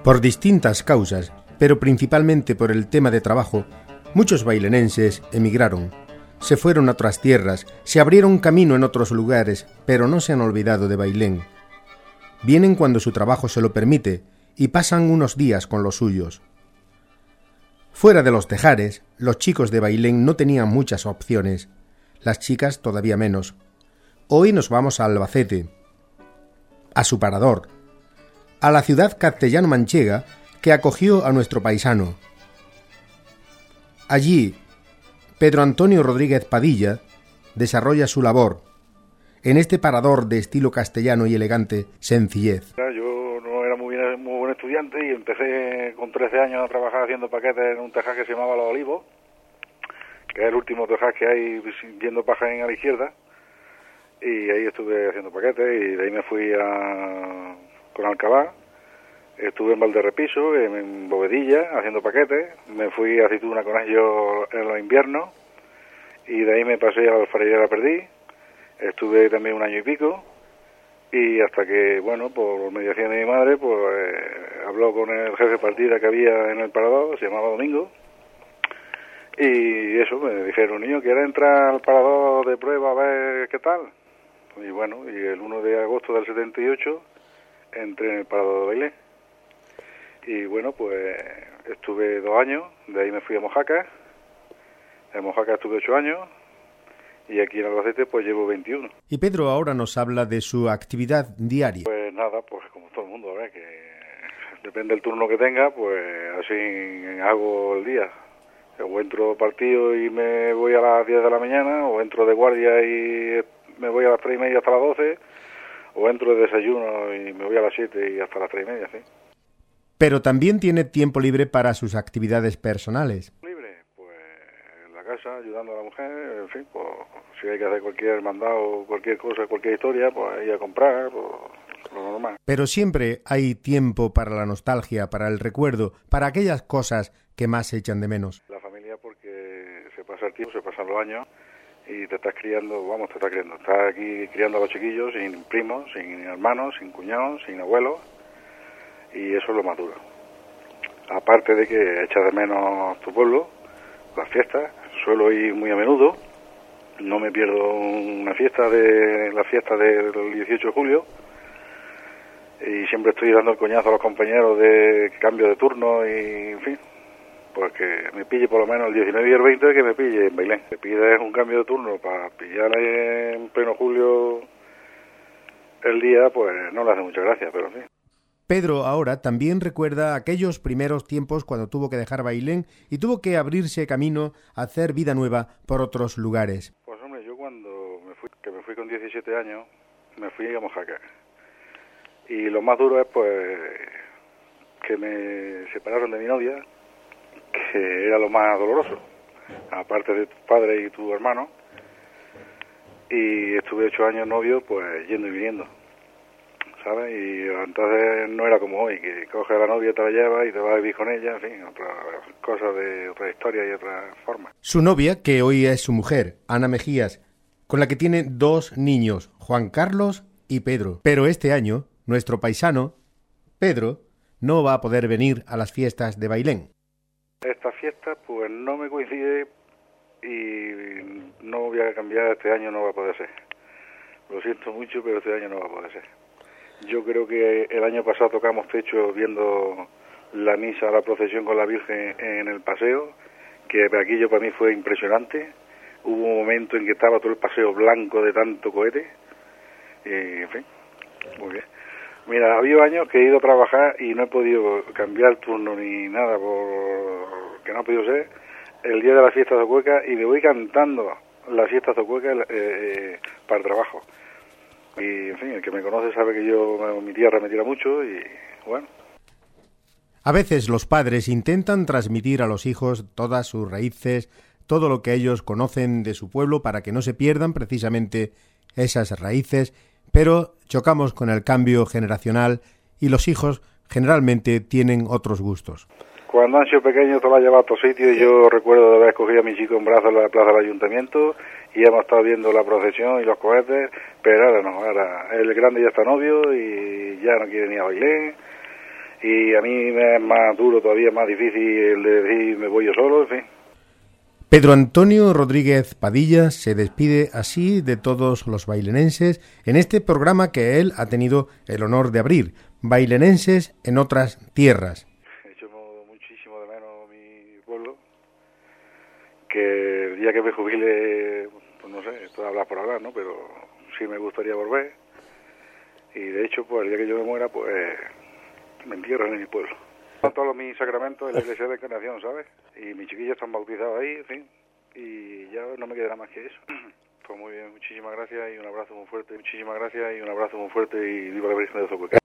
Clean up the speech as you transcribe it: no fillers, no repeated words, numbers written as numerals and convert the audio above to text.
Por distintas causas, pero principalmente por el tema de trabajo, muchos bailenenses emigraron. Se fueron a otras tierras, se abrieron camino en otros lugares, pero no se han olvidado de Bailén. Vienen cuando su trabajo se lo permite y pasan unos días con los suyos. Fuera de los tejares, los chicos de Bailén no tenían muchas opciones, las chicas todavía menos. Hoy nos vamos a Albacete, a su parador, a la ciudad castellano-manchega que acogió a nuestro paisano. Allí, Pedro Antonio Rodríguez Padilla desarrolla su labor en este parador de estilo castellano y elegante sencillez. Yo no era muy buen estudiante y empecé con 13 años a trabajar haciendo paquetes en un tejar que se llamaba Los Olivos, que es el último tejar que hay viendo Pajarín a la izquierda, y ahí estuve haciendo paquetes y de ahí me fui con Alcalá, estuve en Valderrepiso, en Bovedilla, haciendo paquetes, me fui a Aceituna con ellos en los inviernos y de ahí me pasé a la alfarería Perdí, estuve también un año y pico y hasta que, bueno, por mediación de mi madre, pues habló con el jefe de partida que había en el parador, se llamaba Domingo, y eso, me dijeron, niño, ¿quieres entrar al parador de prueba a ver qué tal? Y bueno, y el 1 de agosto del 78 entré en el parador de Bailén. Y bueno, pues estuve 2 años, de ahí me fui a Mojácar. En Mojácar estuve 8 años y aquí en Albacete pues llevo 21. Y Pedro ahora nos habla de su actividad diaria. Pues nada, pues como todo el mundo, ¿verdad? Que depende del turno que tenga, pues así hago el día. O entro partido y me voy a las 10 de la mañana, o entro de guardia y me voy a las 3:30 hasta las 12, o entro de desayuno y me voy a las 7 y hasta las 3:30, sí. Pero también tiene tiempo libre para sus actividades personales. Libre, pues en la casa, ayudando a la mujer, en fin, pues si hay que hacer cualquier mandado, cualquier cosa, cualquier historia, pues ir a comprar, pues lo normal. Pero siempre hay tiempo para la nostalgia, para el recuerdo, para aquellas cosas que más se echan de menos. La familia, porque se pasa el tiempo, se pasan los años y te estás criando, estás aquí criando a los chiquillos sin primos, sin hermanos, sin cuñados, sin abuelos, y eso es lo más duro. Aparte de que echas de menos tu pueblo, las fiestas, suelo ir muy a menudo, no me pierdo una fiesta del 18 de julio, y siempre estoy dando el coñazo a los compañeros de cambio de turno y, en fin, pues que me pille por lo menos el 19 y el 20, que me pille en Bailén. Me pides un cambio de turno para pillar en pleno julio el día, pues no le hace mucha gracia, pero sí. Pedro ahora también recuerda aquellos primeros tiempos cuando tuvo que dejar Bailén y tuvo que abrirse camino a hacer vida nueva por otros lugares. Pues hombre, yo cuando me fui con 17 años, me fui a Mojácar. Y lo más duro es pues que me separaron de mi novia, que era lo más doloroso, aparte de tu padre y tu hermano, y estuve 8 años novio, pues yendo y viniendo, ¿sabes? Y entonces no era como hoy, que coges a la novia, te la llevas y te vas a vivir con ella, en fin, otras cosas de otra historia y otra forma. Su novia, que hoy es su mujer, Ana Mejías, con la que tiene 2 niños, Juan Carlos y Pedro. Pero este año, nuestro paisano, Pedro, no va a poder venir a las fiestas de Bailén. Esta fiesta pues no me coincide y no voy a cambiar, este año no va a poder ser. Lo siento mucho, pero este año no va a poder ser. Yo creo que el año pasado tocamos techo viendo la misa, la procesión con la Virgen en el paseo, que aquello para mí fue impresionante. Hubo un momento en que estaba todo el paseo blanco de tanto cohete, y en fin, muy bien. Mira, ha habido años que he ido a trabajar y no he podido cambiar turno ni nada, porque no ha podido ser, el día de la fiesta de Cueca, y me voy cantando las fiestas de Cueca para el trabajo. Y, en fin, el que me conoce sabe que mi tierra me tira mucho y, bueno. A veces los padres intentan transmitir a los hijos todas sus raíces, todo lo que ellos conocen de su pueblo para que no se pierdan precisamente esas raíces, pero chocamos con el cambio generacional y los hijos generalmente tienen otros gustos. Cuando han sido pequeños te lo has llevado a todos sitios y yo recuerdo de haber cogido a mi chico en brazos en la plaza del ayuntamiento y hemos estado viendo la procesión y los cohetes, pero ahora no, ahora el grande ya está novio y ya no quiere ni a Bailén y a mí me es más duro, todavía más difícil el de decir me voy yo solo, en fin. Pedro Antonio Rodríguez Padilla se despide así de todos los bailenenses en este programa que él ha tenido el honor de abrir, Bailenenses en otras tierras. He hecho muchísimo de menos mi pueblo, que el día que me jubile, pues no sé, esto de hablar por hablar, ¿no? Pero sí me gustaría volver, y de hecho, pues el día que yo me muera, pues me entierran en mi pueblo. Todos mis sacramentos en la iglesia de Encarnación, ¿sabes? Y mis chiquillos están bautizados ahí, en fin, y ya no me quedará más que eso. Pues muy bien, muchísimas gracias y un abrazo muy fuerte. Muchísimas gracias y un abrazo muy fuerte y viva la Virgen de Zococa.